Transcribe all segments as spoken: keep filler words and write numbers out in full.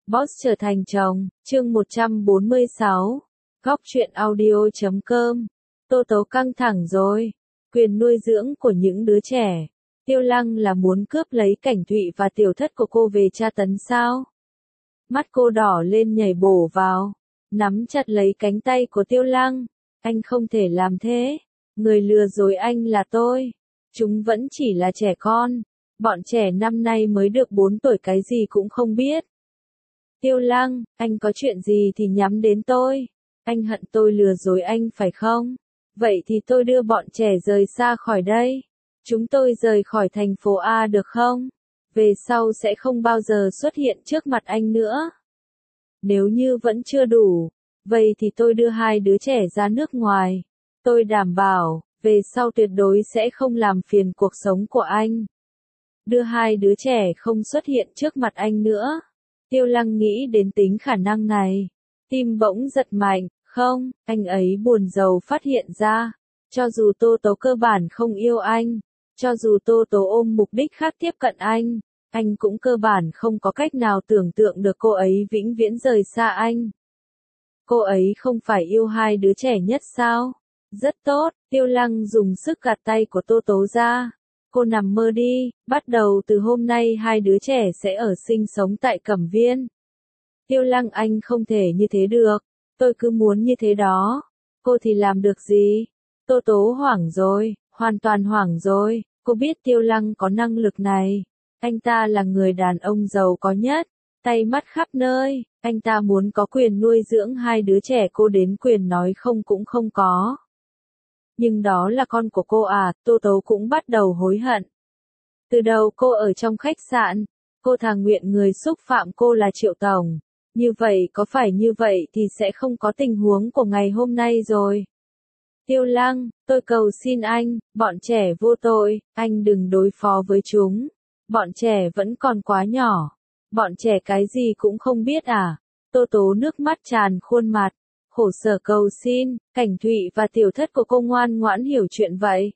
Boss trở thành chồng, chương một trăm bốn mươi sáu. Góc truyện audio chấm com. Tô Tố căng thẳng rồi. Quyền nuôi dưỡng của những đứa trẻ. Tiêu Lăng là muốn cướp lấy Cảnh Thụy và tiểu thất của cô về tra tấn sao? Mắt cô đỏ lên nhảy bổ vào. Nắm chặt lấy cánh tay của Tiêu Lăng. Anh không thể làm thế. Người lừa dối anh là tôi. Chúng vẫn chỉ là trẻ con. Bọn trẻ năm nay mới được bốn tuổi cái gì cũng không biết. Tiêu Lăng, anh có chuyện gì thì nhắm đến tôi. Anh hận tôi lừa dối anh phải không? Vậy thì tôi đưa bọn trẻ rời xa khỏi đây. Chúng tôi rời khỏi thành phố A được không? Về sau sẽ không bao giờ xuất hiện trước mặt anh nữa. Nếu như vẫn chưa đủ, vậy thì tôi đưa hai đứa trẻ ra nước ngoài. Tôi đảm bảo, về sau tuyệt đối sẽ không làm phiền cuộc sống của anh. Đưa hai đứa trẻ không xuất hiện trước mặt anh nữa. Tiêu Lăng nghĩ đến tính khả năng này. Tim bỗng giật mạnh, không, anh ấy buồn rầu phát hiện ra. Cho dù Tô Tố cơ bản không yêu anh, cho dù Tô Tố ôm mục đích khác tiếp cận anh, anh cũng cơ bản không có cách nào tưởng tượng được cô ấy vĩnh viễn rời xa anh. Cô ấy không phải yêu hai đứa trẻ nhất sao? Rất tốt, Tiêu Lăng dùng sức gạt tay của Tô Tố ra. Cô nằm mơ đi, bắt đầu từ hôm nay hai đứa trẻ sẽ ở sinh sống tại Cẩm Viên. Tiêu Lăng anh không thể như thế được, tôi cứ muốn như thế đó. Cô thì làm được gì? Tô Tố hoảng rồi, hoàn toàn hoảng rồi, cô biết Tiêu Lăng có năng lực này. Anh ta là người đàn ông giàu có nhất, tay mắt khắp nơi, anh ta muốn có quyền nuôi dưỡng hai đứa trẻ cô đến quyền nói không cũng không có. Nhưng đó là con của cô à, Tô Tố cũng bắt đầu hối hận. Từ đầu cô ở trong khách sạn, cô thà nguyện người xúc phạm cô là Triệu Tổng. Như vậy có phải như vậy thì sẽ không có tình huống của ngày hôm nay rồi. Tiêu Lăng, tôi cầu xin anh, bọn trẻ vô tội, anh đừng đối phó với chúng. Bọn trẻ vẫn còn quá nhỏ. Bọn trẻ cái gì cũng không biết à. Tô Tố nước mắt tràn khuôn mặt. Khổ sở cầu xin, Cảnh Thụy và tiểu thất của cô ngoan ngoãn hiểu chuyện vậy.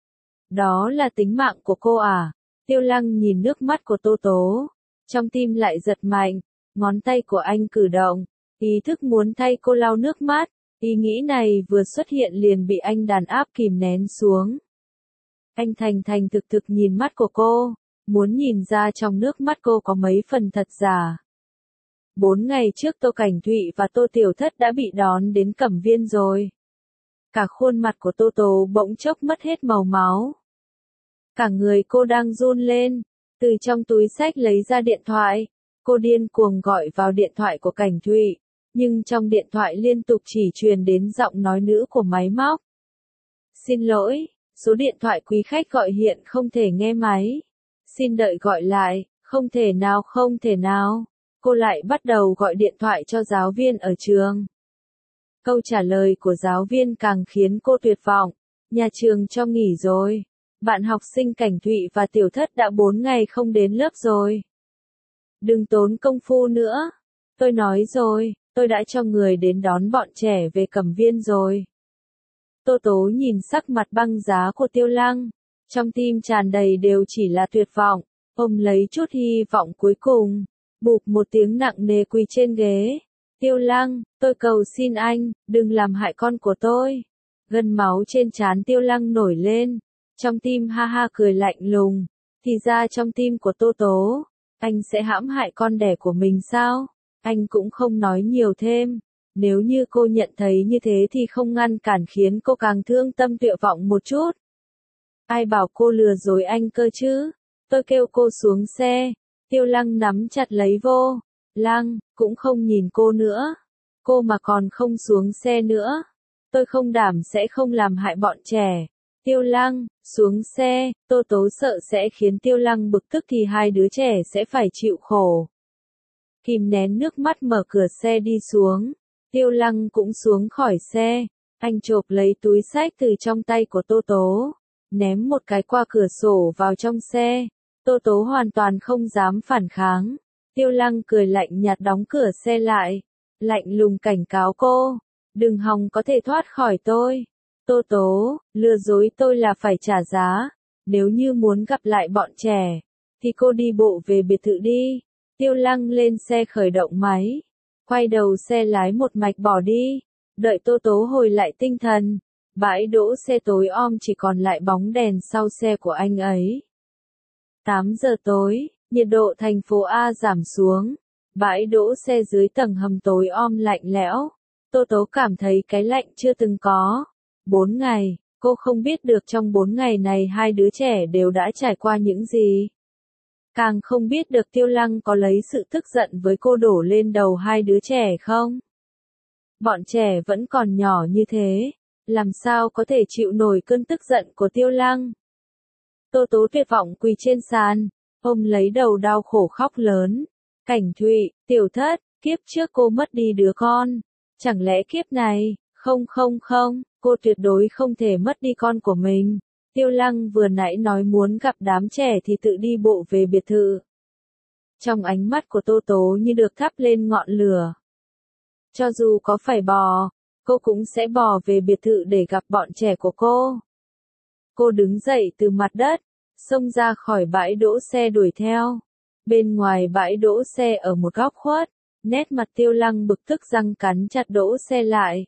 Đó là tính mạng của cô à? Tiêu Lăng nhìn nước mắt của Tô Tố. Trong tim lại giật mạnh, ngón tay của anh cử động, ý thức muốn thay cô lau nước mắt. Ý nghĩ này vừa xuất hiện liền bị anh đàn áp kìm nén xuống. Anh thành thành thực thực nhìn mắt của cô, muốn nhìn ra trong nước mắt cô có mấy phần thật giả. Bốn ngày trước Tô Cảnh Thụy và Tô Tiểu Thất đã bị đón đến Cẩm Viên rồi. Cả khuôn mặt của Tô Tố bỗng chốc mất hết màu máu. Cả người cô đang run lên, từ trong túi xách lấy ra điện thoại. Cô điên cuồng gọi vào điện thoại của Cảnh Thụy, nhưng trong điện thoại liên tục chỉ truyền đến giọng nói nữ của máy móc. Xin lỗi, số điện thoại quý khách gọi hiện không thể nghe máy. Xin đợi gọi lại, không thể nào không thể nào. Cô lại bắt đầu gọi điện thoại cho giáo viên ở trường. Câu trả lời của giáo viên càng khiến cô tuyệt vọng. Nhà trường cho nghỉ rồi. Bạn học sinh Cảnh Thụy và Tiểu Thất đã bốn ngày không đến lớp rồi. Đừng tốn công phu nữa. Tôi nói rồi, tôi đã cho người đến đón bọn trẻ về Cẩm Viên rồi. Tô Tố nhìn sắc mặt băng giá của Tiêu Lăng. Trong tim tràn đầy đều chỉ là tuyệt vọng. Ôm lấy chút hy vọng cuối cùng. Bụp một tiếng nặng nề quỳ trên ghế. Tiêu Lăng, tôi cầu xin anh, đừng làm hại con của tôi. Gân máu trên trán Tiêu Lăng nổi lên. Trong tim ha ha cười lạnh lùng. Thì ra trong tim của Tô Tố, anh sẽ hãm hại con đẻ của mình sao? Anh cũng không nói nhiều thêm. Nếu như cô nhận thấy như thế thì không ngăn cản khiến cô càng thương tâm tuyệt vọng một chút. Ai bảo cô lừa dối anh cơ chứ? Tôi kêu cô xuống xe. Tiêu Lăng nắm chặt lấy vô. Lăng, cũng không nhìn cô nữa. Cô mà còn không xuống xe nữa. Tôi không đảm sẽ không làm hại bọn trẻ. Tiêu Lăng, xuống xe. Tô Tố sợ sẽ khiến Tiêu Lăng bực tức thì hai đứa trẻ sẽ phải chịu khổ. Kìm nén nước mắt mở cửa xe đi xuống. Tiêu Lăng cũng xuống khỏi xe. Anh chộp lấy túi xách từ trong tay của Tô Tố. Ném một cái qua cửa sổ vào trong xe. Tô Tố hoàn toàn không dám phản kháng. Tiêu Lăng cười lạnh nhạt đóng cửa xe lại. Lạnh lùng cảnh cáo cô. Đừng hòng có thể thoát khỏi tôi. Tô Tố, lừa dối tôi là phải trả giá. Nếu như muốn gặp lại bọn trẻ, thì cô đi bộ về biệt thự đi. Tiêu Lăng lên xe khởi động máy, quay đầu xe lái một mạch bỏ đi, đợi Tô Tố hồi lại tinh thần. Bãi đỗ xe tối om chỉ còn lại bóng đèn sau xe của anh ấy. tám giờ tối, nhiệt độ thành phố A giảm xuống. Bãi đỗ xe dưới tầng hầm tối om lạnh lẽo. Tô Tố cảm thấy cái lạnh chưa từng có. Bốn ngày, cô không biết được trong bốn ngày này hai đứa trẻ đều đã trải qua những gì. Càng không biết được Tiêu Lăng có lấy sự tức giận với cô đổ lên đầu hai đứa trẻ không. Bọn trẻ vẫn còn nhỏ như thế, làm sao có thể chịu nổi cơn tức giận của Tiêu Lăng. Tô Tố tuyệt vọng quỳ trên sàn, ôm lấy đầu đau khổ khóc lớn. Cảnh Thụy, Tiểu Thất, kiếp trước cô mất đi đứa con. Chẳng lẽ kiếp này, không không không, cô tuyệt đối không thể mất đi con của mình. Tiêu Lăng vừa nãy nói muốn gặp đám trẻ thì tự đi bộ về biệt thự. Trong ánh mắt của Tô Tố như được thắp lên ngọn lửa. Cho dù có phải bò, cô cũng sẽ bò về biệt thự để gặp bọn trẻ của cô. Cô đứng dậy từ mặt đất, xông ra khỏi bãi đỗ xe đuổi theo. Bên ngoài bãi đỗ xe ở một góc khuất, nét mặt Tiêu Lăng bực tức răng cắn chặt đỗ xe lại.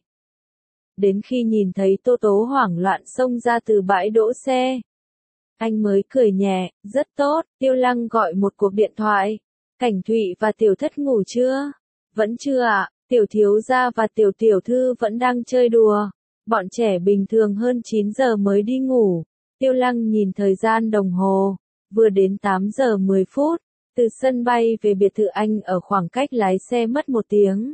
Đến khi nhìn thấy Tô Tố hoảng loạn xông ra từ bãi đỗ xe, anh mới cười nhẹ, rất tốt. Tiêu Lăng gọi một cuộc điện thoại. Cảnh Thụy và Tiểu Thất ngủ chưa? Vẫn chưa ạ, Tiểu Thiếu Gia và Tiểu Tiểu Thư vẫn đang chơi đùa. Bọn trẻ bình thường hơn chín giờ mới đi ngủ. Tiêu Lăng nhìn thời gian đồng hồ, vừa đến tám giờ mười phút. Từ sân bay về biệt thự anh ở khoảng cách lái xe mất một tiếng.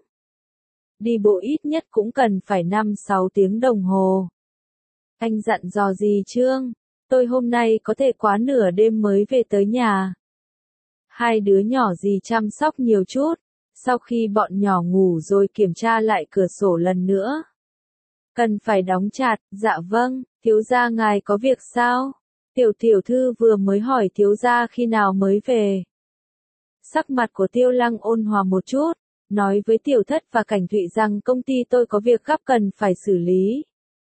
Đi bộ ít nhất cũng cần phải năm sáu tiếng đồng hồ. Anh dặn dò gì Trương? Tôi hôm nay có thể quá nửa đêm mới về tới nhà. Hai đứa nhỏ gì chăm sóc nhiều chút. Sau khi bọn nhỏ ngủ rồi kiểm tra lại cửa sổ lần nữa. Cần phải đóng chặt, dạ vâng, thiếu gia ngài có việc sao? Tiểu tiểu thư vừa mới hỏi thiếu gia khi nào mới về. Sắc mặt của Tiêu Lăng ôn hòa một chút, nói với Tiểu Thất và Cảnh Thụy rằng công ty tôi có việc gấp cần phải xử lý.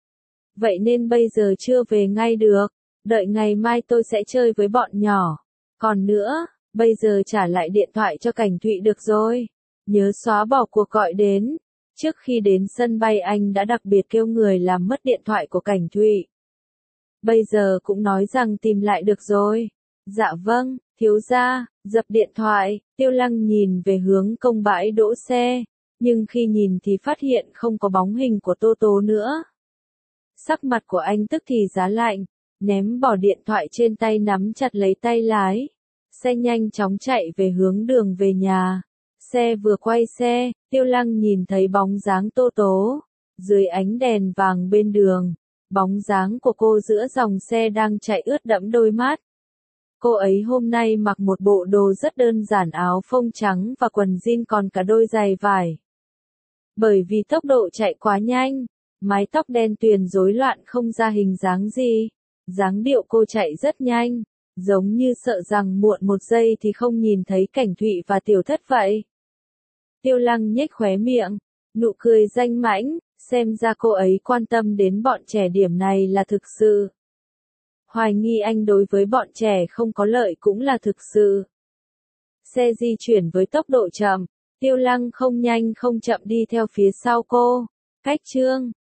Vậy nên bây giờ chưa về ngay được, đợi ngày mai tôi sẽ chơi với bọn nhỏ. Còn nữa, bây giờ trả lại điện thoại cho Cảnh Thụy được rồi. Nhớ xóa bỏ cuộc gọi đến. Trước khi đến sân bay anh đã đặc biệt kêu người làm mất điện thoại của Cảnh Thụy. Bây giờ cũng nói rằng tìm lại được rồi. Dạ vâng, thiếu gia, dập điện thoại. Tiêu Lăng nhìn về hướng công bãi đỗ xe, nhưng khi nhìn thì phát hiện không có bóng hình của Tô Tố nữa. Sắc mặt của anh tức thì giá lạnh, ném bỏ điện thoại trên tay nắm chặt lấy tay lái. Xe nhanh chóng chạy về hướng đường về nhà. Xe vừa quay xe, Tiêu Lăng nhìn thấy bóng dáng Tô Tố. Dưới ánh đèn vàng bên đường, bóng dáng của cô giữa dòng xe đang chạy ướt đẫm đôi mắt. Cô ấy hôm nay mặc một bộ đồ rất đơn giản, áo phông trắng và quần jean còn cả đôi giày vải. Bởi vì tốc độ chạy quá nhanh, mái tóc đen tuyền rối loạn không ra hình dáng gì. Dáng điệu cô chạy rất nhanh, giống như sợ rằng muộn một giây thì không nhìn thấy Cảnh Thụy và Tiểu Thất vậy. Tiêu Lăng nhếch khóe miệng, nụ cười danh mãnh, xem ra cô ấy quan tâm đến bọn trẻ, điểm này là thực sự. Hoài nghi anh đối với bọn trẻ không có lợi cũng là thực sự. Xe di chuyển với tốc độ chậm, Tiêu Lăng không nhanh không chậm đi theo phía sau cô. Cách Trương,